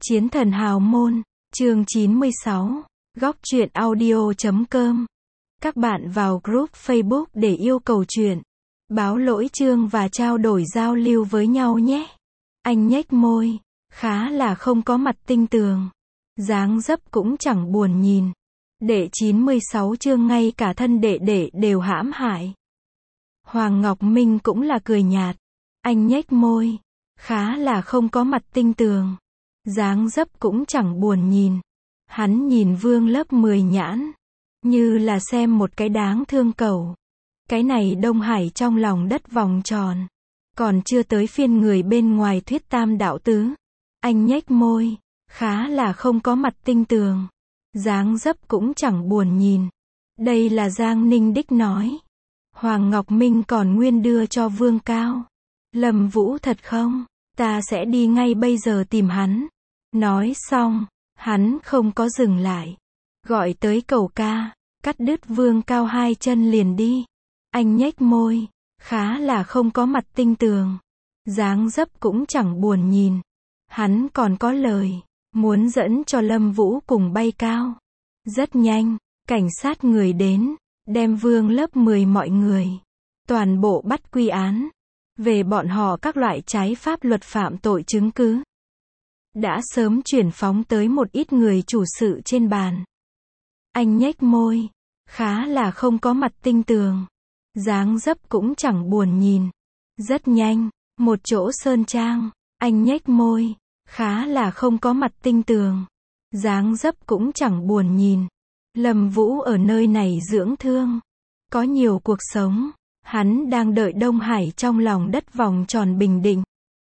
Chiến thần hào môn, chương 96, góc truyện audio.com. Các bạn vào group Facebook để yêu cầu truyện, báo lỗi chương và trao đổi giao lưu với nhau nhé. Anh nhếch môi, khá là không có mặt tinh tường. Dáng dấp cũng chẳng buồn nhìn. Đệ 96 chương ngay cả thân đệ đệ đều hãm hại. Hoàng Ngọc Minh cũng là cười nhạt. Anh nhếch môi, khá là không có mặt tinh tường. Dáng dấp cũng chẳng buồn nhìn. Hắn nhìn Vương lớp 10 nhãn, như là xem một cái đáng thương cẩu. Cái này Đông Hải trong lòng đất vòng tròn. Còn chưa tới phiên người bên ngoài thuyết tam đạo tứ. Anh nhếch môi, khá là không có mặt tinh tường. Dáng dấp cũng chẳng buồn nhìn. Đây là Giang Ninh Đích nói. Hoàng Ngọc Minh còn nguyên đưa cho Vương Cao. Lâm Vũ thật không? Ta sẽ đi ngay bây giờ tìm hắn. Nói xong, hắn không có dừng lại. Gọi tới cầu ca, cắt đứt Vương Cao hai chân liền đi. Anh nhếch môi, khá là không có mặt tinh tường. Dáng dấp cũng chẳng buồn nhìn. Hắn còn có lời, muốn dẫn cho Lâm Vũ cùng bay cao. Rất nhanh, cảnh sát người đến, đem Vương lớp 10 mọi người. Toàn bộ bắt quy án. Về bọn họ các loại trái pháp luật phạm tội chứng cứ. Đã sớm chuyển phóng tới một ít người chủ sự trên bàn. Anh nhếch môi, khá là không có mặt tinh tường. Dáng dấp cũng chẳng buồn nhìn. Rất nhanh, một chỗ sơn trang, anh nhếch môi, khá là không có mặt tinh tường. Dáng dấp cũng chẳng buồn nhìn. Lâm Vũ ở nơi này dưỡng thương. Có nhiều cuộc sống. Hắn đang đợi Đông Hải trong lòng đất vòng tròn bình định.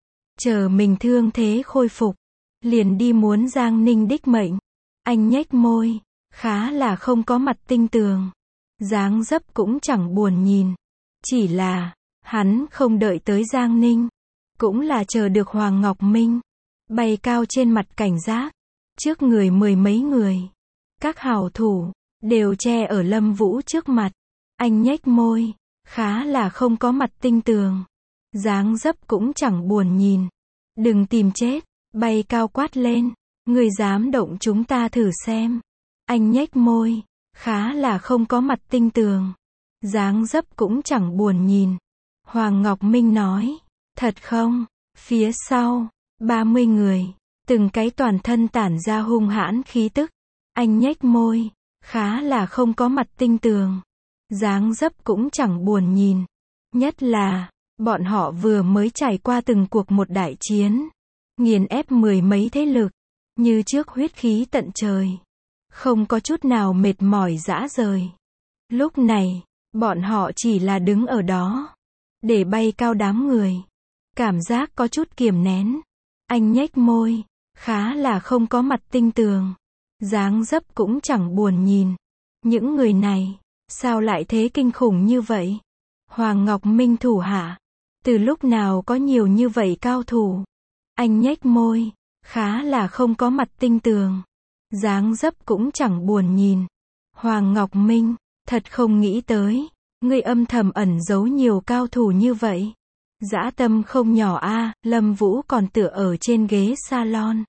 Chờ mình thương thế khôi phục. Liền đi muốn Giang Ninh Đích mệnh. Anh nhếch môi, khá là không có mặt tinh tường. Dáng dấp cũng chẳng buồn nhìn. Chỉ là, hắn không đợi tới Giang Ninh. Cũng là chờ được Hoàng Ngọc Minh. Bay cao trên mặt cảnh giác. Trước người mười mấy người. Các hảo thủ, đều che ở Lâm Vũ trước mặt. Anh nhếch môi, khá là không có mặt tinh tường. Dáng dấp cũng chẳng buồn nhìn. Đừng tìm chết. Bay cao quát lên. Người dám động chúng ta thử xem. Anh nhếch môi, khá là không có mặt tinh tường. Dáng dấp cũng chẳng buồn nhìn. Hoàng Ngọc Minh nói. Thật không? Phía sau, 30 người. Từng cái toàn thân tản ra hung hãn khí tức. Anh nhếch môi, khá là không có mặt tinh tường. Dáng dấp cũng chẳng buồn nhìn. Nhất là, bọn họ vừa mới trải qua từng cuộc một đại chiến. Nghiền ép mười mấy thế lực. Như trước huyết khí tận trời. Không có chút nào mệt mỏi rã rời. Lúc này, bọn họ chỉ là đứng ở đó. Để bay cao đám người. Cảm giác có chút kiềm nén. Anh nhếch môi, khá là không có mặt tinh tường. Dáng dấp cũng chẳng buồn nhìn. Những người này, sao lại thế kinh khủng như vậy? Hoàng Ngọc Minh thủ hạ. Từ lúc nào có nhiều như vậy cao thủ? Anh nhếch môi, khá là không có mặt tinh tường. Dáng dấp cũng chẳng buồn nhìn. Hoàng Ngọc Minh, thật không nghĩ tới. Ngươi âm thầm ẩn giấu nhiều cao thủ như vậy. Dã tâm không nhỏ a. Lâm Vũ còn tựa ở trên ghế salon.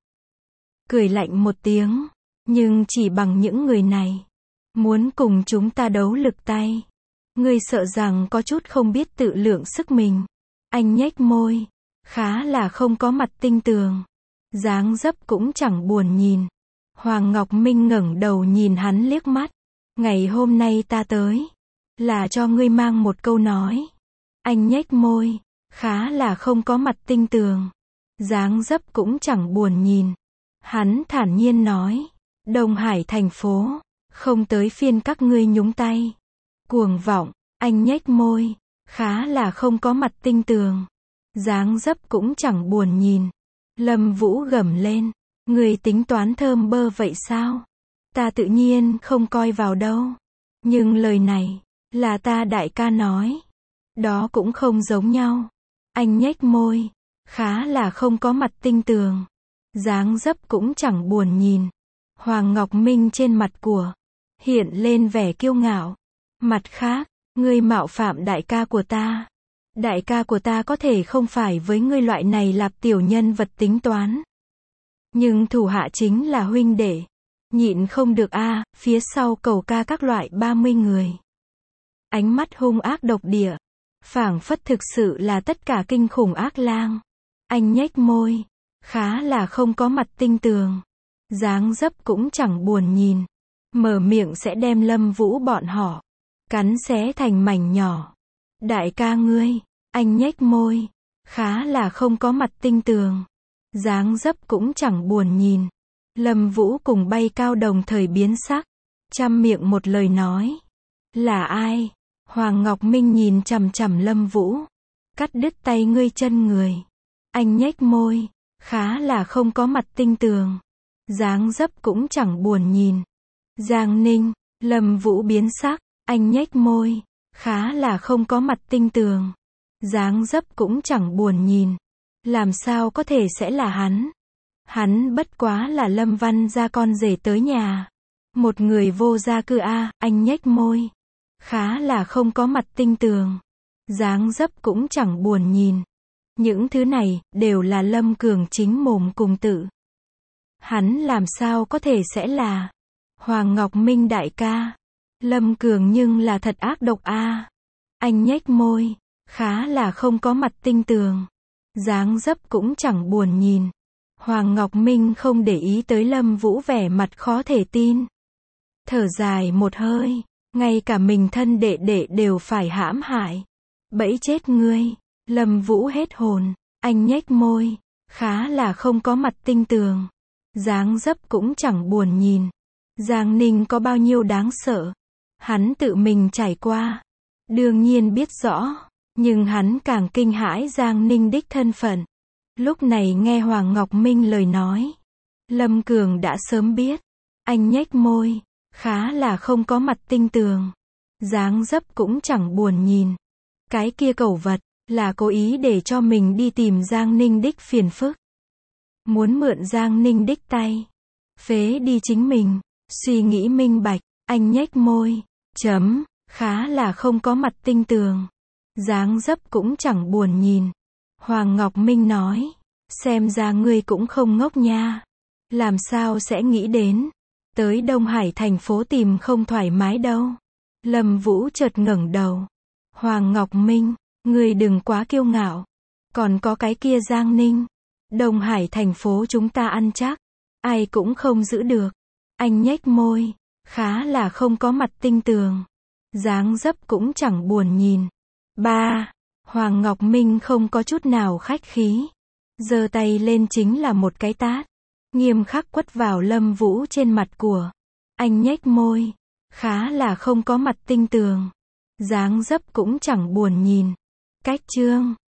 Cười lạnh một tiếng. Nhưng chỉ bằng những người này. Muốn cùng chúng ta đấu lực tay. Ngươi sợ rằng có chút không biết tự lượng sức mình. Anh nhếch môi. Khá là không có mặt tinh tường. Dáng dấp cũng chẳng buồn nhìn. Hoàng Ngọc Minh ngẩng đầu nhìn hắn liếc mắt. Ngày hôm nay ta tới. Là cho ngươi mang một câu nói. Anh nhếch môi. Khá là không có mặt tinh tường. Dáng dấp cũng chẳng buồn nhìn. Hắn thản nhiên nói. Đông Hải thành phố. Không tới phiên các ngươi nhúng tay. Cuồng vọng. Anh nhếch môi. Khá là không có mặt tinh tường. Dáng dấp cũng chẳng buồn nhìn. Lâm Vũ gầm lên. Người tính toán thơm bơ vậy sao? Ta tự nhiên không coi vào đâu. Nhưng lời này, là ta đại ca nói. Đó cũng không giống nhau. Anh nhếch môi. Khá là không có mặt tinh tường. Dáng dấp cũng chẳng buồn nhìn. Hoàng Ngọc Minh trên mặt của. Hiện lên vẻ kiêu ngạo. Mặt khác, ngươi mạo phạm đại ca của ta. Đại ca của ta có thể không phải với ngươi loại này lạp tiểu nhân vật tính toán. Nhưng thủ hạ chính là huynh đệ. Nhịn không được a, phía sau cầu ca các loại 30 người. Ánh mắt hung ác độc địa. Phảng phất thực sự là tất cả kinh khủng ác lang. Anh nhếch môi. Khá là không có mặt tinh tường. Dáng dấp cũng chẳng buồn nhìn. Mở miệng sẽ đem Lâm Vũ bọn họ cắn xé thành mảnh nhỏ. Đại ca ngươi. Anh nhếch môi. Khá là không có mặt tinh tường. Dáng dấp cũng chẳng buồn nhìn. Lâm Vũ cùng Bay Cao đồng thời biến sắc. Trăm miệng một lời nói. Là ai? Hoàng Ngọc Minh nhìn chằm chằm Lâm Vũ. Cắt đứt tay ngươi chân người. Anh nhếch môi. Khá là không có mặt tinh tường. Dáng dấp cũng chẳng buồn nhìn. Giang Ninh. Lâm Vũ biến sắc. Anh nhếch môi. Khá là không có mặt tinh tường. Dáng dấp cũng chẳng buồn nhìn. Làm sao có thể sẽ là hắn? Hắn bất quá là Lâm Văn gia con rể tới nhà. Một người vô gia cư a, anh nhếch môi. Khá là không có mặt tinh tường. Dáng dấp cũng chẳng buồn nhìn. Những thứ này, đều là Lâm Cường chính mồm cùng tự. Hắn làm sao có thể sẽ là Hoàng Ngọc Minh đại ca. Lâm Cường nhưng là thật ác độc a. Anh nhếch môi. Khá là không có mặt tinh tường. Dáng dấp cũng chẳng buồn nhìn. Hoàng Ngọc Minh không để ý tới Lâm Vũ vẻ mặt khó thể tin. Thở dài một hơi. Ngay cả mình thân đệ đệ đều phải hãm hại. Bẫy chết ngươi. Lâm Vũ hết hồn. Anh nhếch môi. Khá là không có mặt tinh tường. Dáng dấp cũng chẳng buồn nhìn. Giang Ninh có bao nhiêu đáng sợ. Hắn tự mình trải qua. Đương nhiên biết rõ. Nhưng hắn càng kinh hãi Giang Ninh đích thân phận. Lúc này nghe Hoàng Ngọc Minh lời nói. Lâm Cường đã sớm biết. Anh nhếch môi. Khá là không có mặt tinh tường. Dáng dấp cũng chẳng buồn nhìn. Cái kia cẩu vật. Là cố ý để cho mình đi tìm Giang Ninh đích phiền phức. Muốn mượn Giang Ninh đích tay. Phế đi chính mình. Suy nghĩ minh bạch. Anh nhếch môi. Chấm. Khá là không có mặt tinh tường. Dáng dấp cũng chẳng buồn nhìn. Hoàng Ngọc Minh nói. Xem ra ngươi cũng không ngốc nha. Làm sao sẽ nghĩ đến. Tới Đông Hải thành phố tìm không thoải mái đâu. Lâm Vũ chợt ngẩng đầu. Hoàng Ngọc Minh. Ngươi đừng quá kiêu ngạo. Còn có cái kia Giang Ninh. Đông Hải thành phố chúng ta ăn chắc. Ai cũng không giữ được. Anh nhếch môi. Khá là không có mặt tinh tường. Dáng dấp cũng chẳng buồn nhìn. 3. Hoàng Ngọc Minh không có chút nào khách khí. Giơ tay lên chính là một cái tát. Nghiêm khắc quất vào Lâm Vũ trên mặt của. Anh nhếch môi. Khá là không có mặt tinh tường. Dáng dấp cũng chẳng buồn nhìn. Cách chương